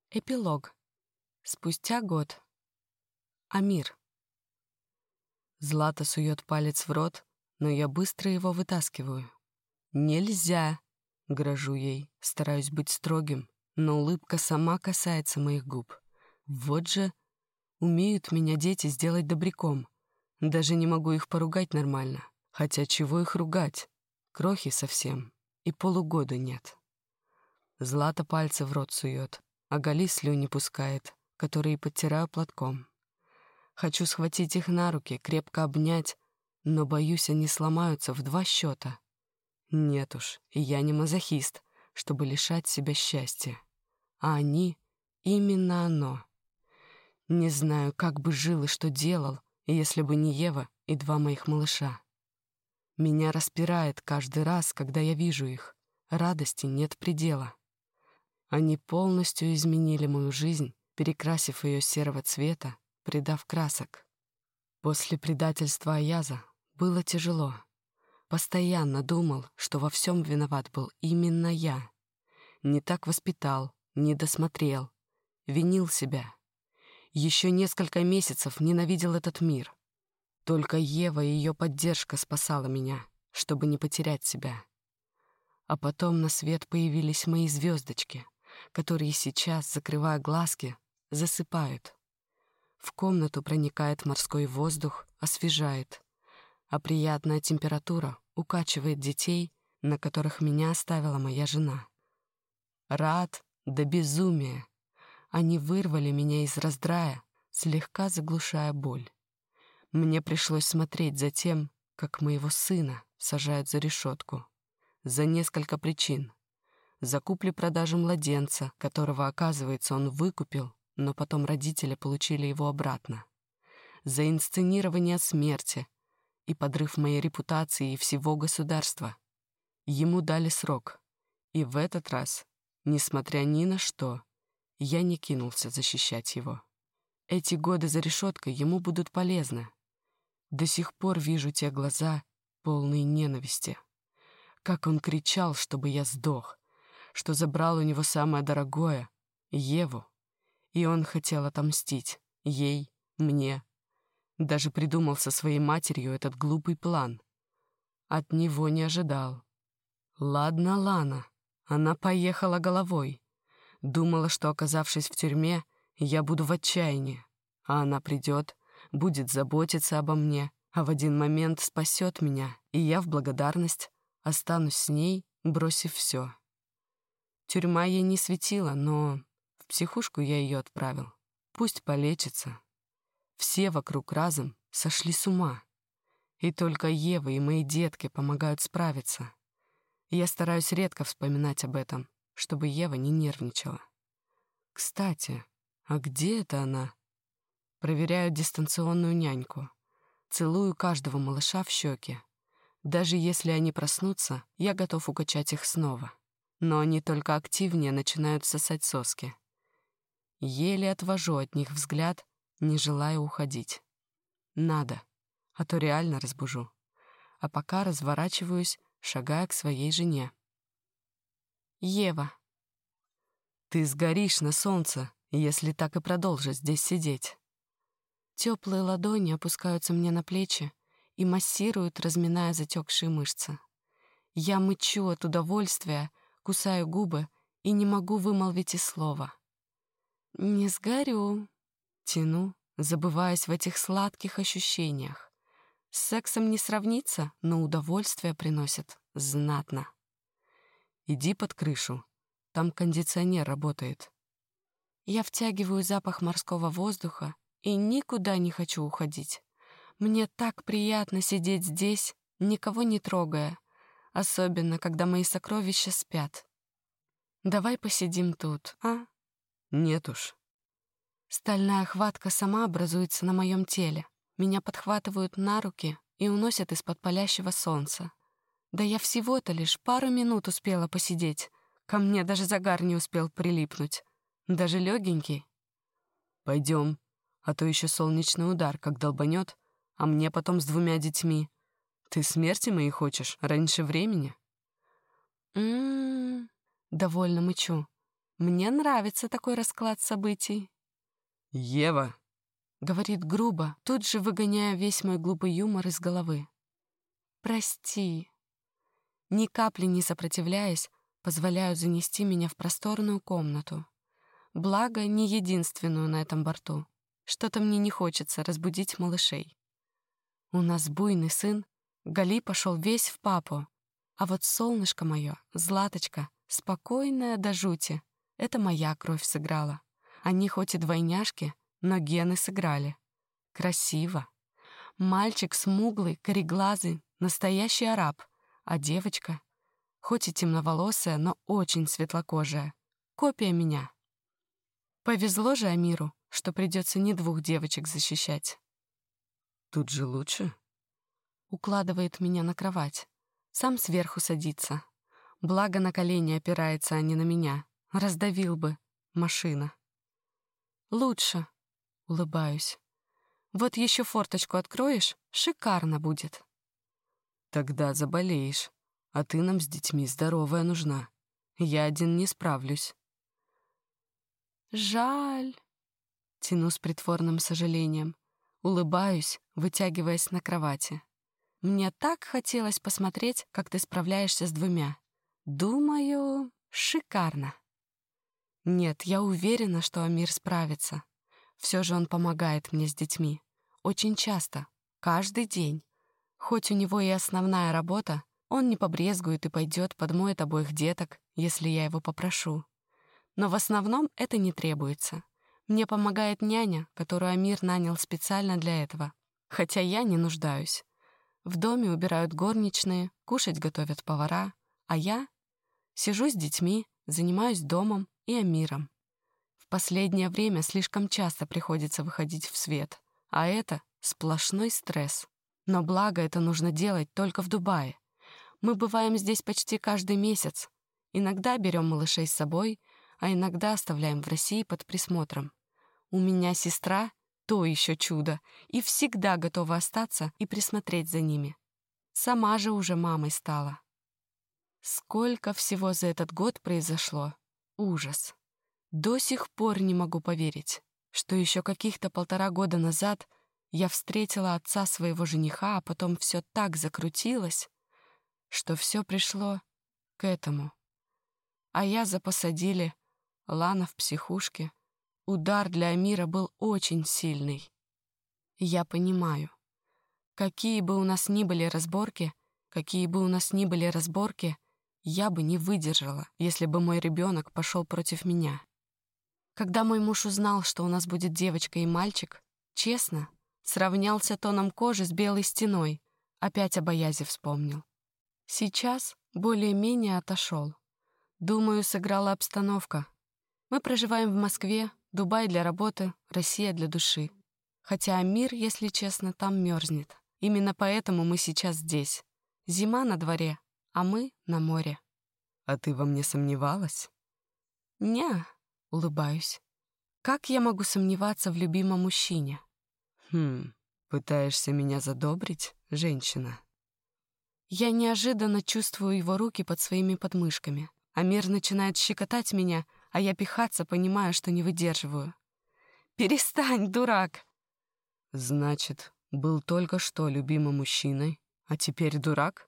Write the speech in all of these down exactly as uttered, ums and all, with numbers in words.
Эпилог. Спустя год. Амир. Злата сует палец в рот, но я быстро его вытаскиваю. «Нельзя!» — грожу ей, стараюсь быть строгим, но улыбка сама касается моих губ. Вот же умеют меня дети сделать добряком. Даже не могу их поругать нормально. Хотя чего их ругать? Крохи совсем, и полугода нет. Злата пальцы в рот сует, а Гали слюни пускает, которые подтираю платком. Хочу схватить их на руки, крепко обнять, но, боюсь, они сломаются в два счета. Нет уж, я не мазохист, чтобы лишать себя счастья. А они — именно оно. Не знаю, как бы жил и что делал, если бы не Ева и два моих малыша. Меня распирает каждый раз, когда я вижу их. Радости нет предела. Они полностью изменили мою жизнь, перекрасив ее серого цвета, придав красок. После предательства Аяза было тяжело. Постоянно думал, что во всем виноват был именно я. Не так воспитал, не досмотрел, винил себя. Еще несколько месяцев ненавидел этот мир. Только Ева и ее поддержка спасала меня, чтобы не потерять себя. А потом на свет появились мои звездочки, которые сейчас, закрывая глазки, засыпают. В комнату проникает морской воздух, освежает, а приятная температура укачивает детей, на которых меня оставила моя жена. Рад до безумия. Они вырвали меня из раздрая, слегка заглушая боль. Мне пришлось смотреть за тем, как моего сына сажают за решетку. За несколько причин. За куплю-продажу младенца, которого, оказывается, он выкупил, но потом родители получили его обратно. За инсценирование смерти и подрыв моей репутации и всего государства. Ему дали срок. И в этот раз, несмотря ни на что, я не кинулся защищать его. Эти годы за решеткой ему будут полезны. До сих пор вижу те глаза, полные ненависти. Как он кричал, чтобы я сдох, что забрал у него самое дорогое — Еву. И он хотел отомстить ей, мне. Даже придумал со своей матерью этот глупый план. От него не ожидал. Ладно, Лана, она поехала головой. Думала, что, оказавшись в тюрьме, я буду в отчаянии. А она придет, будет заботиться обо мне, а в один момент спасет меня, и я в благодарность останусь с ней, бросив все. Тюрьма ей не светила, но в психушку я ее отправил. Пусть полечится. Все вокруг разом сошли с ума. И только Ева и мои детки помогают справиться. Я стараюсь редко вспоминать об этом, чтобы Ева не нервничала. Кстати, а где это она? Проверяю дистанционную няньку. Целую каждого малыша в щеки. Даже если они проснутся, я готов укачать их снова. Но они только активнее начинают сосать соски. Еле отвожу от них взгляд, не желая уходить. Надо, а то реально разбужу. А пока разворачиваюсь, шагая к своей жене. Ева. Ты сгоришь на солнце, если так и продолжишь здесь сидеть. Теплые ладони опускаются мне на плечи и массируют, разминая затекшие мышцы. Я мычу от удовольствия, кусаю губы и не могу вымолвить и слова. «Не сгорю», — тяну, забываясь в этих сладких ощущениях. С сексом не сравнится, но удовольствие приносит знатно. Иди под крышу, там кондиционер работает. Я втягиваю запах морского воздуха и никуда не хочу уходить. Мне так приятно сидеть здесь, никого не трогая, особенно когда мои сокровища спят. Давай посидим тут, а? Нет уж. Стальная хватка сама образуется на моем теле. Меня подхватывают на руки и уносят из-под палящего солнца. Да я всего-то лишь пару минут успела посидеть. Ко мне даже загар не успел прилипнуть. Даже легенький. Пойдем, а то еще солнечный удар, как долбанет, а мне потом с двумя детьми. Ты смерти моей хочешь раньше времени? М-м-м, довольно мычу. Мне нравится такой расклад событий. «Ева!» — говорит грубо, тут же выгоняя весь мой глупый юмор из головы. «Прости». Ни капли не сопротивляясь, позволяю занести меня в просторную комнату. Благо, не единственную на этом борту. Что-то мне не хочется разбудить малышей. У нас буйный сын, Гали пошел весь в папу. А вот солнышко мое, Златочка, спокойная до жути, это моя кровь сыграла. Они хоть и двойняшки, но гены сыграли. Красиво. Мальчик смуглый, кореглазый, настоящий араб, а девочка, хоть и темноволосая, но очень светлокожая, копия меня. Повезло же Амиру, что придется не двух девочек защищать. «Тут же лучше?» Укладывает меня на кровать. Сам сверху садится. Благо на колени опирается, а не на меня. Раздавил бы. Машина. «Лучше», — улыбаюсь. «Вот еще форточку откроешь, шикарно будет». «Тогда заболеешь, а ты нам с детьми здоровая нужна. Я один не справлюсь». «Жаль», — тяну с притворным сожалением. Улыбаюсь, вытягиваясь на кровати. «Мне так хотелось посмотреть, как ты справляешься с двумя. Думаю, шикарно». Нет, я уверена, что Амир справится. Все же он помогает мне с детьми. Очень часто, каждый день. Хоть у него и основная работа, он не побрезгует и пойдет подмоет обоих деток, если я его попрошу. Но в основном это не требуется. Мне помогает няня, которую Амир нанял специально для этого. Хотя я не нуждаюсь. В доме убирают горничные, кушать готовят повара, а я сижу с детьми, занимаюсь домом и Амиром. В последнее время слишком часто приходится выходить в свет, а это сплошной стресс. Но благо это нужно делать только в Дубае. Мы бываем здесь почти каждый месяц. Иногда берем малышей с собой, а иногда оставляем в России под присмотром. У меня сестра — то еще чудо, и всегда готова остаться и присмотреть за ними. Сама же уже мамой стала. Сколько всего за этот год произошло. Ужас. До сих пор не могу поверить, что еще каких-то полтора года назад я встретила отца своего жениха, а потом все так закрутилось, что все пришло к этому. А я запосадили, Лана в психушке. Удар для Амира был очень сильный. Я понимаю, какие бы у нас ни были разборки, какие бы у нас ни были разборки, я бы не выдержала, если бы мой ребенок пошел против меня. Когда мой муж узнал, что у нас будет девочка и мальчик, честно, сравнялся тоном кожи с белой стеной, опять о боязи вспомнил. Сейчас более-менее отошел. Думаю, сыграла обстановка. Мы проживаем в Москве, Дубай для работы, Россия для души. Хотя Амир, если честно, там мерзнет. Именно поэтому мы сейчас здесь. Зима на дворе, а мы на море. «А ты во мне сомневалась?» «Не», — улыбаюсь. «Как я могу сомневаться в любимом мужчине?» «Хм, пытаешься меня задобрить, женщина?» Я неожиданно чувствую его руки под своими подмышками. Амир начинает щекотать меня, а я пихаться, понимая, что не выдерживаю. «Перестань, дурак!» «Значит, был только что любимым мужчиной, а теперь дурак?»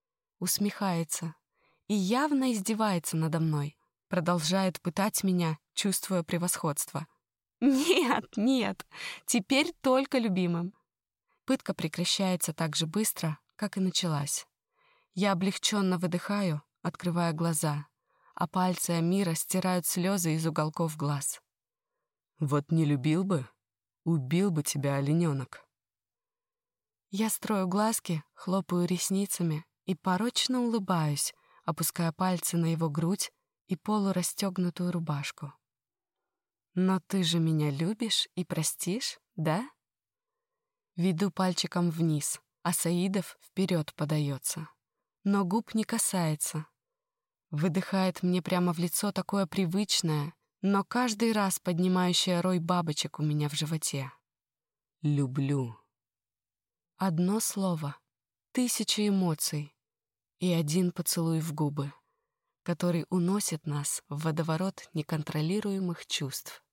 Усмехается и явно издевается надо мной. Продолжает пытать меня, чувствуя превосходство. «Нет, нет, теперь только любимым». Пытка прекращается так же быстро, как и началась. Я облегченно выдыхаю, открывая глаза, а пальцы Амира стирают слезы из уголков глаз. «Вот не любил бы, убил бы тебя, олененок». Я строю глазки, хлопаю ресницами и порочно улыбаюсь, опуская пальцы на его грудь и полурастегнутую рубашку. «Но ты же меня любишь и простишь, да?» Веду пальчиком вниз, а Саидов вперед подается. Но губ не касается. Выдыхает мне прямо в лицо такое привычное, но каждый раз поднимающее рой бабочек у меня в животе. «Люблю». Одно слово, тысячи эмоций и один поцелуй в губы. который уносит нас в водоворот неконтролируемых чувств.